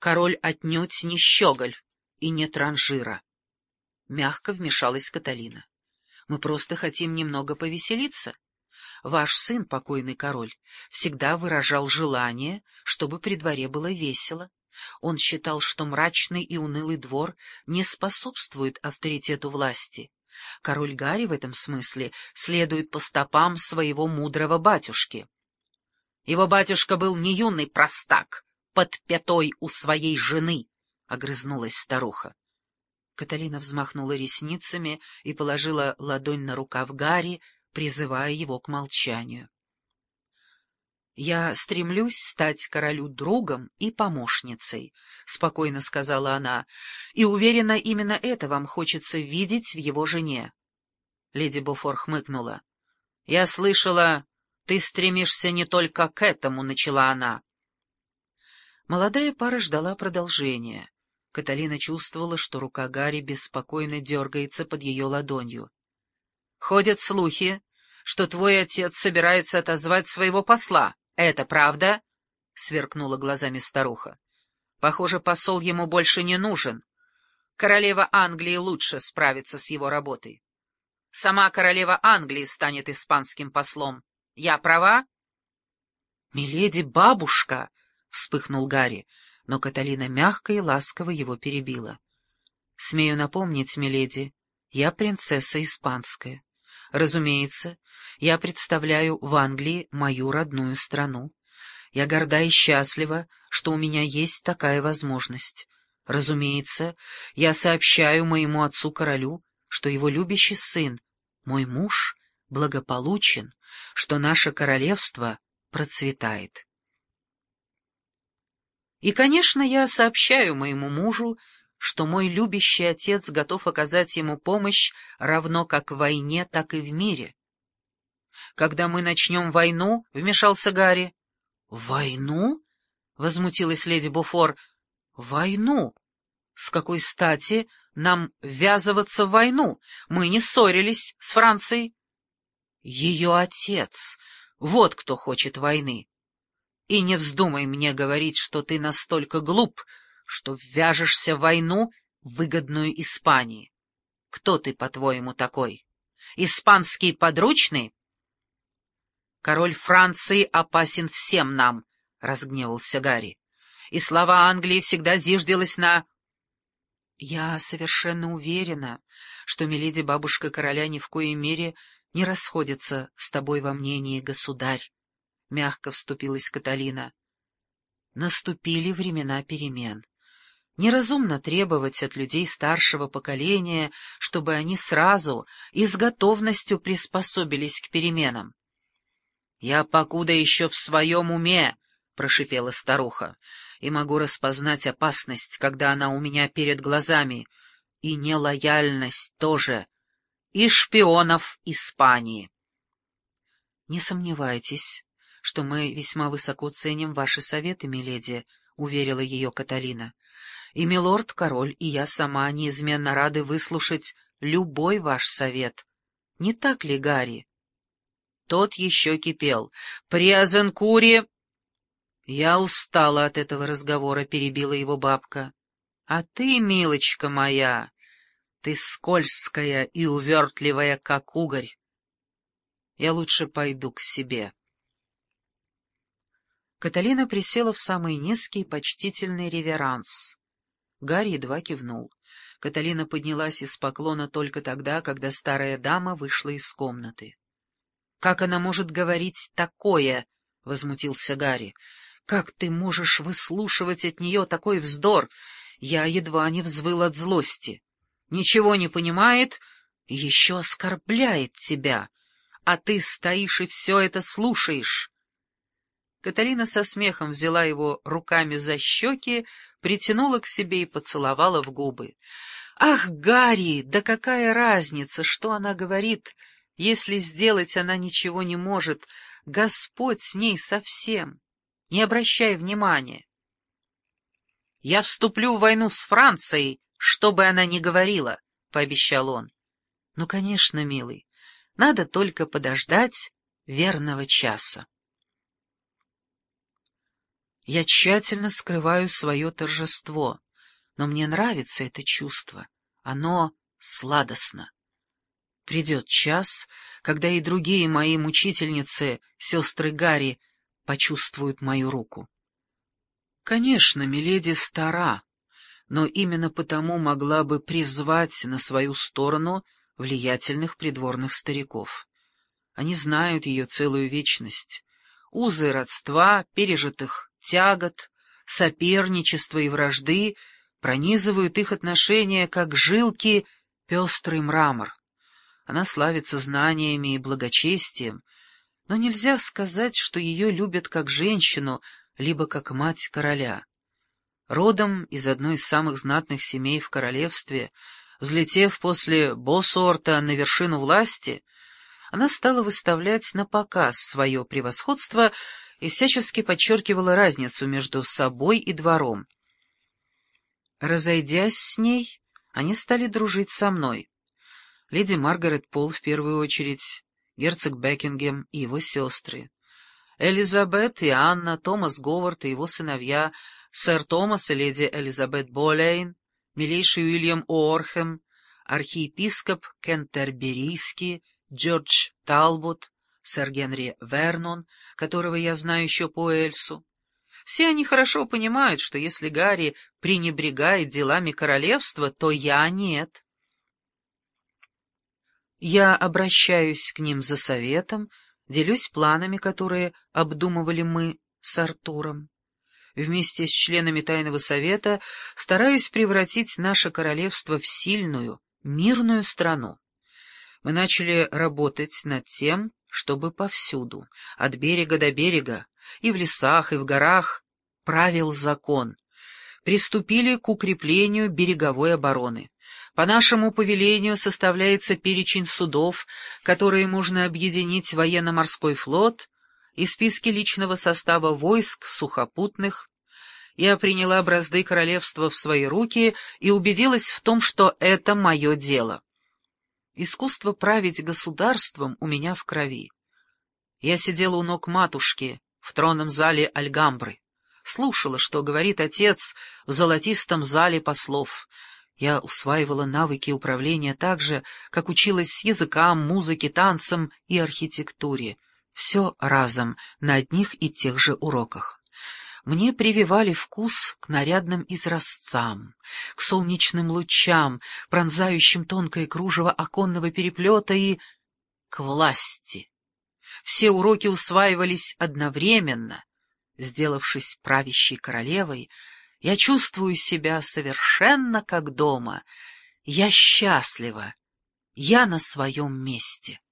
Король отнюдь не щеголь и не транжира. Мягко вмешалась Каталина. Мы просто хотим немного повеселиться. Ваш сын, покойный король, всегда выражал желание, чтобы при дворе было весело. Он считал, что мрачный и унылый двор не способствует авторитету власти. Король Гарри в этом смысле следует по стопам своего мудрого батюшки. Его батюшка был не юный простак, под пятой у своей жены, — огрызнулась старуха. Каталина взмахнула ресницами и положила ладонь на рукав Гарри, призывая его к молчанию. «Я стремлюсь стать королю другом и помощницей», — спокойно сказала она, — «и уверена, именно это вам хочется видеть в его жене». Леди Бофор хмыкнула. «Я слышала, ты стремишься не только к этому», — начала она. Молодая пара ждала продолжения. Каталина чувствовала, что рука Гарри беспокойно дергается под ее ладонью. «Ходят слухи, что твой отец собирается отозвать своего посла. Это правда?» — сверкнула глазами старуха. «Похоже, посол ему больше не нужен. Королева Англии лучше справится с его работой. Сама королева Англии станет испанским послом. Я права?» «Миледи, бабушка!» — вспыхнул Гарри, но Каталина мягко и ласково его перебила. «Смею напомнить, миледи, я принцесса испанская. Разумеется, я представляю в Англии мою родную страну. Я горда и счастлива, что у меня есть такая возможность. Разумеется, я сообщаю моему отцу-королю, что его любящий сын, мой муж, благополучен, что наше королевство процветает. И, конечно, я сообщаю моему мужу, что мой любящий отец готов оказать ему помощь равно как в войне, так и в мире. Когда мы начнем войну, — вмешался Гарри. — Войну? — возмутилась леди Бофор. — Войну? С какой стати нам ввязываться в войну? Мы не ссорились с Францией. Ее отец, вот кто хочет войны. И не вздумай мне говорить, что ты настолько глуп, что ввяжешься в войну, выгодную Испании. Кто ты, по-твоему, такой? Испанский подручный? Король Франции опасен всем нам, — разгневался Гарри. И слава Англии всегда зиждилась на... Я совершенно уверена, что миледи-бабушка короля ни в коей мере не расходится с тобой во мнении, государь, — мягко вступилась Каталина. Наступили времена перемен. Неразумно требовать от людей старшего поколения, чтобы они сразу и с готовностью приспособились к переменам. — Я покуда еще в своем уме, — прошипела старуха, — и могу распознать опасность, когда она у меня перед глазами, и нелояльность тоже, и шпионов Испании. — Не сомневайтесь, что мы весьма высоко ценим ваши советы, миледи, — уверила ее Каталина. — И милорд-король, и я сама неизменно рады выслушать любой ваш совет. Не так ли, Гарри? Тот еще кипел. — При Азенкуре... Я устала от этого разговора, — перебила его бабка. — А ты, милочка моя, ты скользкая и увертливая, как угорь. Я лучше пойду к себе. Каталина присела в самый низкий почтительный реверанс. Гарри едва кивнул. Каталина поднялась из поклона только тогда, когда старая дама вышла из комнаты. — Как она может говорить такое? — возмутился Гарри. — Как ты можешь выслушивать от нее такой вздор? Я едва не взвыл от злости. Ничего не понимает и еще оскорбляет тебя, а ты стоишь и все это слушаешь. Каталина со смехом взяла его руками за щеки, притянула к себе и поцеловала в губы. «Ах, Гарри, да какая разница, что она говорит, если сделать она ничего не может, Господь с ней совсем, не обращай внимания. Я вступлю в войну с Францией, что бы она ни говорила», — пообещал он. «Ну, конечно, милый, надо только подождать верного часа». Я тщательно скрываю свое торжество, но мне нравится это чувство. Оно сладостно. Придет час, когда и другие мои мучительницы, сестры Гарри, почувствуют мою руку. Конечно, миледи стара, но именно потому могла бы призвать на свою сторону влиятельных придворных стариков. Они знают ее целую вечность. Узы родства, пережитых тягот, соперничества и вражды пронизывают их отношения, как жилки, пестрый мрамор. Она славится знаниями и благочестием, но нельзя сказать, что ее любят как женщину, либо как мать короля. Родом из одной из самых знатных семей в королевстве, взлетев после Босуорта на вершину власти, она стала выставлять на показ свое превосходство и всячески подчеркивала разницу между собой и двором. Разойдясь с ней, они стали дружить со мной. Леди Маргарет Пол в первую очередь, герцог Бекингем и его сестры, Элизабет и Анна, Томас Говард и его сыновья, сэр Томас и леди Элизабет Болейн, милейший Уильям Уорхэм, архиепископ Кентерберийский, Джордж Талбот, сэр Генри Вернон, которого я знаю еще по Эльсу. Все они хорошо понимают, что если Гарри пренебрегает делами королевства, то я нет. Я обращаюсь к ним за советом, делюсь планами, которые обдумывали мы с Артуром. Вместе с членами Тайного Совета стараюсь превратить наше королевство в сильную, мирную страну. Мы начали работать над тем, чтобы повсюду, от берега до берега, и в лесах, и в горах, правил закон. Приступили к укреплению береговой обороны. По нашему повелению составляется перечень судов, которые можно объединить в военно-морской флот, и списки личного состава войск сухопутных. Я приняла бразды королевства в свои руки и убедилась в том, что это мое дело. Искусство править государством у меня в крови. Я сидела у ног матушки в тронном зале Альгамбры, слушала, что говорит отец в золотистом зале послов. Я усваивала навыки управления так же, как училась языкам, музыке, танцам и архитектуре. Все разом, на одних и тех же уроках. Мне прививали вкус к нарядным изразцам, к солнечным лучам, пронзающим тонкое кружево оконного переплета, и к власти. Все уроки усваивались одновременно. Сделавшись правящей королевой, я чувствую себя совершенно как дома. Я счастлива. Я на своем месте.